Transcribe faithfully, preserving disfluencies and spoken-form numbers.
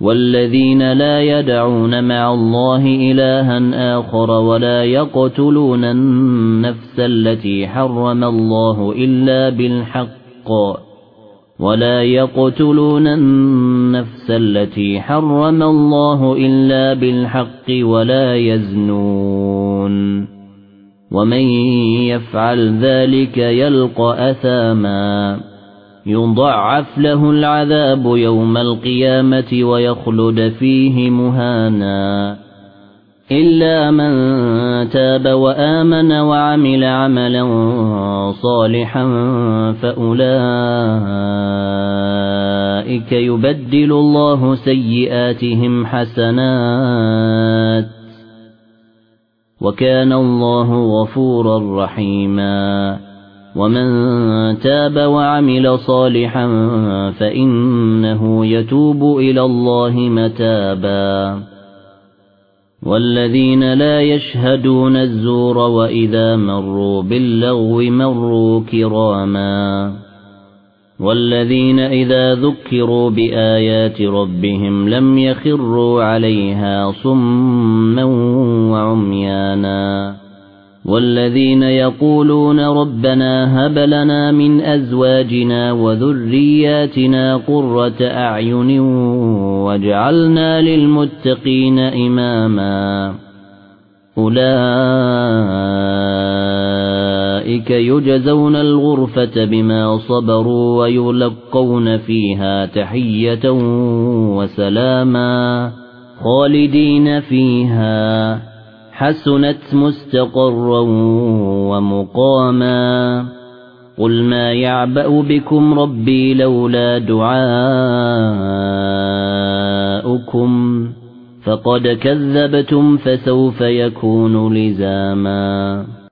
والذين لا يدعون مع الله إلها آخر ولا يقتلون النفس التي حرم الله إلا بالحق ولا يقتلون النفس التي حرم الله إلا بالحق ولا يزنون ومن يفعل ذلك يلقى أثاما يضاعف له العذاب يوم القيامة ويخلد فيه مهانا إلا من تاب وآمن وعمل عملا صالحا فأولئك يبدل الله سيئاتهم حسنات وكان الله غفورا رحيما ومن تاب وعمل صالحا فإنه يتوب إلى الله متابا والذين لا يشهدون الزور وإذا مروا باللغو مروا كراما والذين إذا ذكروا بآيات ربهم لم يخروا عليها صما وعميانا والذين يقولون ربنا هب لنا من أزواجنا وذرياتنا قرة أعين واجعلنا للمتقين إماما أولئك يجزون الغرفة بما صبروا ويلقون فيها تحية وسلاما خالدين فيها حسنت مستقرا ومقاما قل ما يعبأ بكم ربي لولا دعاؤكم فقد كذبتم فسوف يكون لزاما.